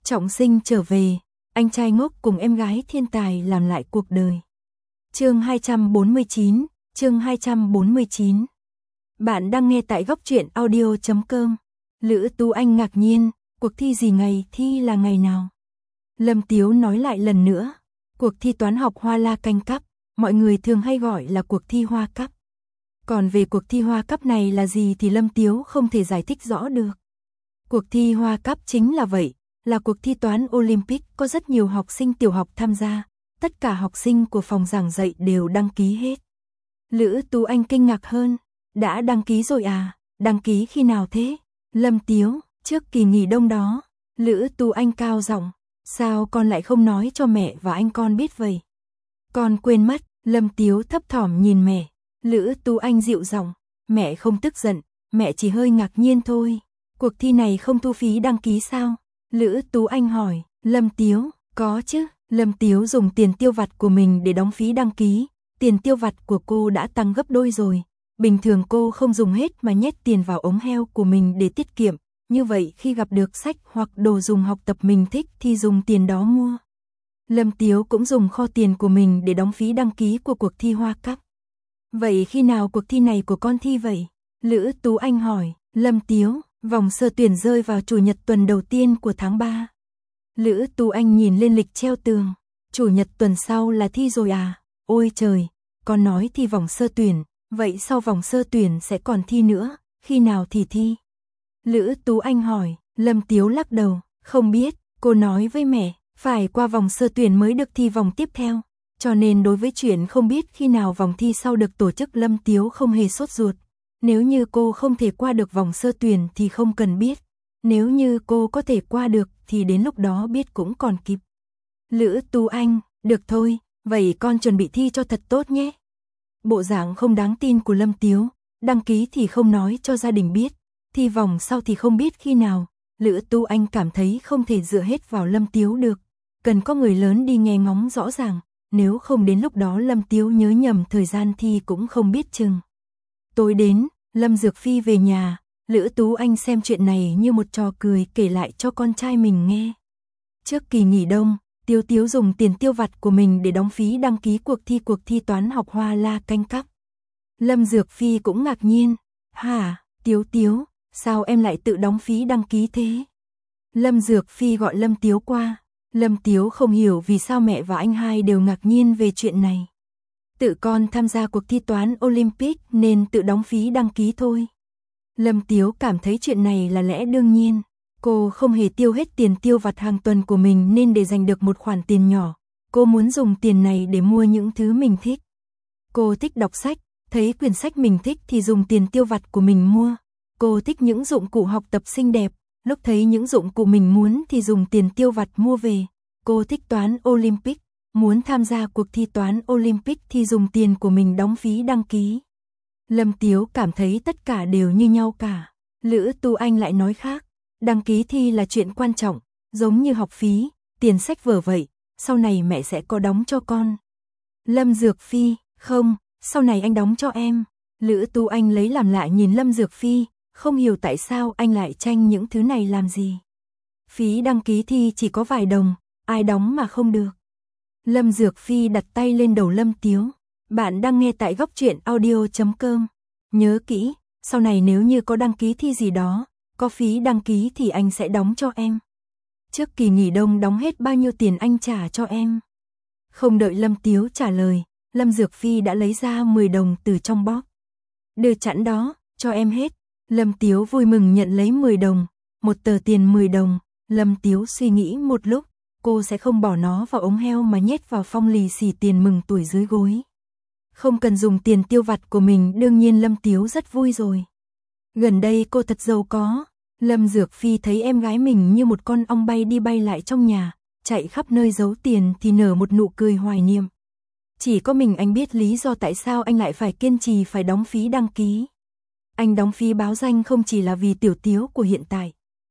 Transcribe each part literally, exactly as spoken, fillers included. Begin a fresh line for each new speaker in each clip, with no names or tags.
Trọng sinh trở về, anh trai ngốc cùng em gái thiên tài làm lại cuộc đời. Chương hai trăm bốn mươi chín, chương hai trăm bốn mươi chín. Bạn đang nghe tại góc truyện audio chấm com. Lữ Tú Anh ngạc nhiên, cuộc thi gì ngày thi là ngày nào? Lâm Tiếu nói lại lần nữa, cuộc thi toán học Hoa La Canh Cắp, mọi người thường hay gọi là cuộc thi Hoa Cắp. Còn về cuộc thi Hoa Cắp này là gì thì Lâm Tiếu không thể giải thích rõ được. Cuộc thi Hoa Cắp chính là vậy, là cuộc thi toán Olympic có rất nhiều học sinh tiểu học tham gia, tất cả học sinh của phòng giảng dạy đều đăng ký hết. Lữ Tú Anh kinh ngạc hơn, đã đăng ký rồi à, đăng ký khi nào thế? Lâm Tiếu, trước kỳ nghỉ đông đó. Lữ Tú Anh cao giọng, sao con lại không nói cho mẹ và anh con biết vậy? Con quên mất. Lâm Tiếu thấp thỏm nhìn mẹ. Lữ Tú Anh dịu giọng, mẹ không tức giận, mẹ chỉ hơi ngạc nhiên thôi. Cuộc thi này không thu phí đăng ký sao? Lữ Tú Anh hỏi. Lâm Tiếu, có chứ. Lâm Tiếu dùng tiền tiêu vặt của mình để đóng phí đăng ký. Tiền tiêu vặt của cô đã tăng gấp đôi rồi. Bình thường cô không dùng hết mà nhét tiền vào ống heo của mình để tiết kiệm. Như vậy khi gặp được sách hoặc đồ dùng học tập mình thích thì dùng tiền đó mua. Lâm Tiếu cũng dùng kho tiền của mình để đóng phí đăng ký của cuộc thi Hoa Cắp. Vậy khi nào cuộc thi này của con thi vậy? Lữ Tú Anh hỏi. Lâm Tiếu, vòng sơ tuyển rơi vào chủ nhật tuần đầu tiên của tháng ba. Lữ Tú Anh nhìn lên lịch treo tường. Chủ nhật tuần sau là thi rồi à? Ôi trời, con nói thi vòng sơ tuyển, vậy sau vòng sơ tuyển sẽ còn thi nữa, khi nào thì thi? Lữ Tú Anh hỏi. Lâm Tiếu lắc đầu, không biết, cô nói với mẹ, phải qua vòng sơ tuyển mới được thi vòng tiếp theo. Cho nên đối với chuyện không biết khi nào vòng thi sau được tổ chức Lâm Tiếu không hề sốt ruột. Nếu như cô không thể qua được vòng sơ tuyển thì không cần biết. Nếu như cô có thể qua được thì đến lúc đó biết cũng còn kịp. Lữ Tú Anh, được thôi, vậy con chuẩn bị thi cho thật tốt nhé. Bộ dạng không đáng tin của Lâm Tiếu, đăng ký thì không nói cho gia đình biết, thi vòng sau thì không biết khi nào. Lữ Tú Anh cảm thấy không thể dựa hết vào Lâm Tiếu được, cần có người lớn đi nghe ngóng rõ ràng, nếu không đến lúc đó Lâm Tiếu nhớ nhầm thời gian thi cũng không biết chừng. Tối đến, Lâm Dược Phi về nhà, Lữ Tú Anh xem chuyện này như một trò cười kể lại cho con trai mình nghe. Trước kỳ nghỉ đông, Tiếu Tiếu dùng tiền tiêu vặt của mình để đóng phí đăng ký cuộc thi cuộc thi toán học Hoa La Canh Cắp. Lâm Dược Phi cũng ngạc nhiên, hả, Tiếu Tiếu, sao em lại tự đóng phí đăng ký thế? Lâm Dược Phi gọi Lâm Tiếu qua. Lâm Tiếu không hiểu vì sao mẹ và anh hai đều ngạc nhiên về chuyện này. Tự con tham gia cuộc thi toán Olympic nên tự đóng phí đăng ký thôi. Lâm Tiếu cảm thấy chuyện này là lẽ đương nhiên. Cô không hề tiêu hết tiền tiêu vặt hàng tuần của mình nên để dành được một khoản tiền nhỏ. Cô muốn dùng tiền này để mua những thứ mình thích. Cô thích đọc sách, thấy quyển sách mình thích thì dùng tiền tiêu vặt của mình mua. Cô thích những dụng cụ học tập xinh đẹp, lúc thấy những dụng cụ mình muốn thì dùng tiền tiêu vặt mua về. Cô thích toán Olympic, muốn tham gia cuộc thi toán Olympic thì dùng tiền của mình đóng phí đăng ký. Lâm Tiếu cảm thấy tất cả đều như nhau cả. Lữ Tú Anh lại nói khác, đăng ký thi là chuyện quan trọng, giống như học phí, tiền sách vở vậy, sau này mẹ sẽ có đóng cho con. Lâm Dược Phi, không, sau này anh đóng cho em. Lữ Tú Anh lấy làm lạ nhìn Lâm Dược Phi, không hiểu tại sao anh lại tranh những thứ này làm gì. Phí đăng ký thi chỉ có vài đồng, ai đóng mà không được. Lâm Dược Phi đặt tay lên đầu Lâm Tiếu. Bạn đang nghe tại góc truyện audio chấm com. Nhớ kỹ, sau này nếu như có đăng ký thi gì đó, có phí đăng ký thì anh sẽ đóng cho em. Trước kỳ nghỉ đông đóng hết bao nhiêu tiền anh trả cho em? Không đợi Lâm Tiếu trả lời, Lâm Dược Phi đã lấy ra mười đồng từ trong bóp. Đưa chẵn đó, cho em hết. Lâm Tiếu vui mừng nhận lấy mười đồng, một tờ tiền mười đồng. Lâm Tiếu suy nghĩ một lúc, cô sẽ không bỏ nó vào ống heo mà nhét vào phong lì xì tiền mừng tuổi dưới gối. Không cần dùng tiền tiêu vặt của mình, đương nhiên Lâm Tiếu rất vui rồi. Gần đây cô thật giàu có. Lâm Dược Phi thấy em gái mình như một con ong bay đi bay lại trong nhà, chạy khắp nơi giấu tiền thì nở một nụ cười hoài niệm. Chỉ có mình anh biết lý do tại sao anh lại phải kiên trì phải đóng phí đăng ký. Anh đóng phí báo danh không chỉ là vì Tiểu Tiếu của hiện tại,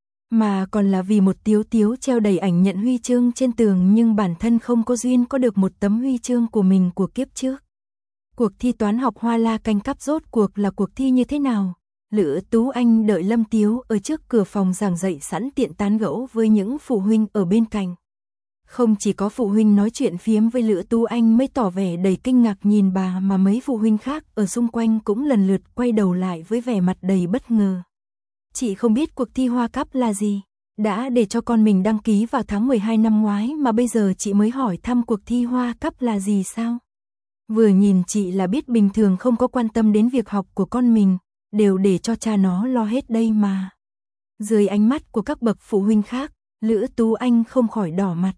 mà còn là vì một Tiếu Tiếu treo đầy ảnh nhận huy chương trên tường nhưng bản thân không có duyên có được một tấm huy chương của mình của kiếp trước. Cuộc thi toán học Hoa La Canh Cắp rốt cuộc là cuộc thi như thế nào? Lữ Tú Anh đợi Lâm Tiếu ở trước cửa phòng giảng dạy sẵn tiện tán gẫu với những phụ huynh ở bên cạnh. Không chỉ có phụ huynh nói chuyện phiếm với Lữ Tú Anh mới tỏ vẻ đầy kinh ngạc nhìn bà, mà mấy phụ huynh khác ở xung quanh cũng lần lượt quay đầu lại với vẻ mặt đầy bất ngờ. Chị không biết cuộc thi Hoa Cup là gì, đã để cho con mình đăng ký vào tháng mười hai năm ngoái mà bây giờ chị mới hỏi thăm cuộc thi Hoa Cup là gì sao? Vừa nhìn chị là biết bình thường không có quan tâm đến việc học của con mình, đều để cho cha nó lo hết đây mà. Dưới ánh mắt của các bậc phụ huynh khác, Lữ Tú Anh không khỏi đỏ mặt.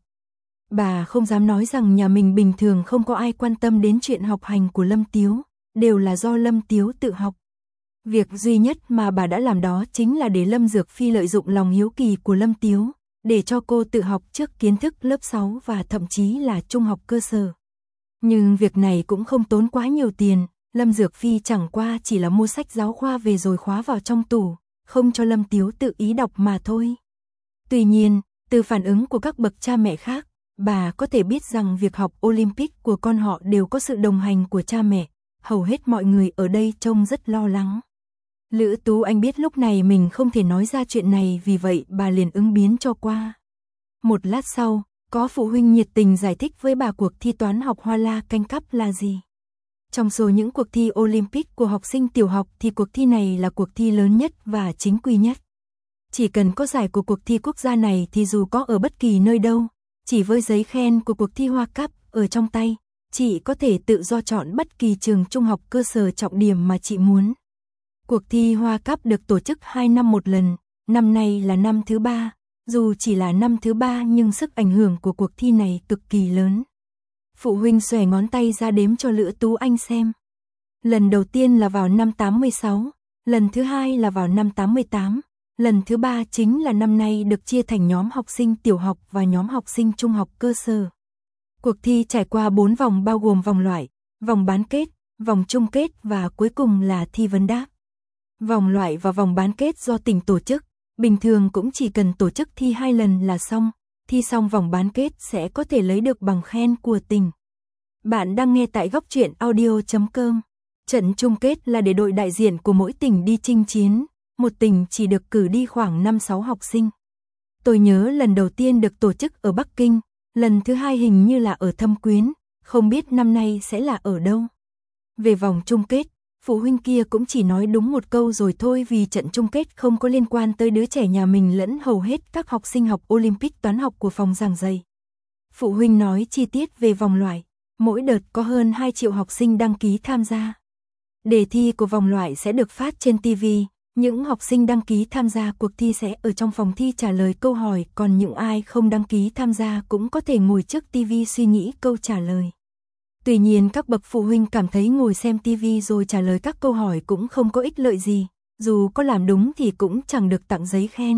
Bà không dám nói rằng nhà mình bình thường không có ai quan tâm đến chuyện học hành của Lâm Tiếu, đều là do Lâm Tiếu tự học. Việc duy nhất mà bà đã làm đó chính là để Lâm Dược Phi lợi dụng lòng hiếu kỳ của Lâm Tiếu, để cho cô tự học trước kiến thức lớp sáu và thậm chí là trung học cơ sở. Nhưng việc này cũng không tốn quá nhiều tiền, Lâm Dược Phi chẳng qua chỉ là mua sách giáo khoa về rồi khóa vào trong tủ, không cho Lâm Tiếu tự ý đọc mà thôi. Tuy nhiên, từ phản ứng của các bậc cha mẹ khác, bà có thể biết rằng việc học Olympic của con họ đều có sự đồng hành của cha mẹ, hầu hết mọi người ở đây trông rất lo lắng. Lữ Tú Anh biết lúc này mình không thể nói ra chuyện này, vì vậy bà liền ứng biến cho qua. Một lát sau, có phụ huynh nhiệt tình giải thích với bà cuộc thi toán học Hoa La Canh Cup là gì. Trong số những cuộc thi Olympic của học sinh tiểu học thì cuộc thi này là cuộc thi lớn nhất và chính quy nhất. Chỉ cần có giải của cuộc thi quốc gia này thì dù có ở bất kỳ nơi đâu, chỉ với giấy khen của cuộc thi Hoa Cup ở trong tay, chị có thể tự do chọn bất kỳ trường trung học cơ sở trọng điểm mà chị muốn. Cuộc thi Hoa Cup được tổ chức hai năm một lần, năm nay là năm thứ ba. Dù chỉ là năm thứ ba nhưng sức ảnh hưởng của cuộc thi này cực kỳ lớn. Phụ huynh xòe ngón tay ra đếm cho Lữ Tú Anh xem. Lần đầu tiên là vào năm tám mươi sáu, lần thứ hai là vào năm tám mươi tám, lần thứ ba chính là năm nay được chia thành nhóm học sinh tiểu học và nhóm học sinh trung học cơ sở. Cuộc thi trải qua bốn vòng bao gồm vòng loại, vòng bán kết, vòng chung kết và cuối cùng là thi vấn đáp. Vòng loại và vòng bán kết do tỉnh tổ chức, bình thường cũng chỉ cần tổ chức thi hai lần là xong, thi xong vòng bán kết sẽ có thể lấy được bằng khen của tỉnh. Bạn đang nghe tại góc truyện audio chấm com. Trận chung kết là để đội đại diện của mỗi tỉnh đi chinh chiến, một tỉnh chỉ được cử đi khoảng năm sáu học sinh. Tôi nhớ lần đầu tiên được tổ chức ở Bắc Kinh, lần thứ hai hình như là ở Thâm Quyến, không biết năm nay sẽ là ở đâu. Về vòng chung kết, phụ huynh kia cũng chỉ nói đúng một câu rồi thôi, vì trận chung kết không có liên quan tới đứa trẻ nhà mình lẫn hầu hết các học sinh học Olympic toán học của phòng giảng dạy. Phụ huynh nói chi tiết về vòng loại, mỗi đợt có hơn hai triệu học sinh đăng ký tham gia. Đề thi của vòng loại sẽ được phát trên ti vi, những học sinh đăng ký tham gia cuộc thi sẽ ở trong phòng thi trả lời câu hỏi, còn những ai không đăng ký tham gia cũng có thể ngồi trước ti vi suy nghĩ câu trả lời. Tuy nhiên các bậc phụ huynh cảm thấy ngồi xem ti vi rồi trả lời các câu hỏi cũng không có ích lợi gì, dù có làm đúng thì cũng chẳng được tặng giấy khen.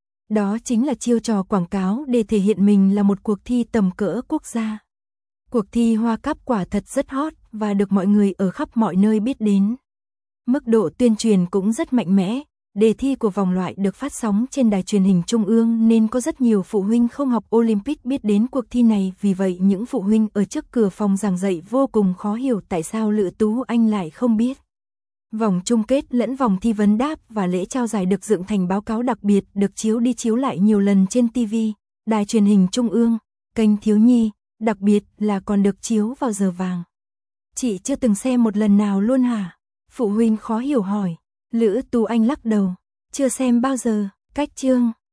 Đó chính là chiêu trò quảng cáo để thể hiện mình là một cuộc thi tầm cỡ quốc gia. Cuộc thi Hoa Cup quả thật rất hot và được mọi người ở khắp mọi nơi biết đến. Mức độ tuyên truyền cũng rất mạnh mẽ, đề thi của vòng loại được phát sóng trên đài truyền hình trung ương nên có rất nhiều phụ huynh không học Olympic biết đến cuộc thi này, vì vậy những phụ huynh ở trước cửa phòng giảng dạy vô cùng khó hiểu tại sao Lữ Tú Anh lại không biết. Vòng chung kết lẫn vòng thi vấn đáp và lễ trao giải được dựng thành báo cáo đặc biệt, được chiếu đi chiếu lại nhiều lần trên ti vi, đài truyền hình trung ương, kênh thiếu nhi, đặc biệt là còn được chiếu vào giờ vàng. Chị chưa từng xem một lần nào luôn hả? Phụ huynh khó hiểu hỏi. Lữ Tú Anh lắc đầu, chưa xem bao giờ. Cách chương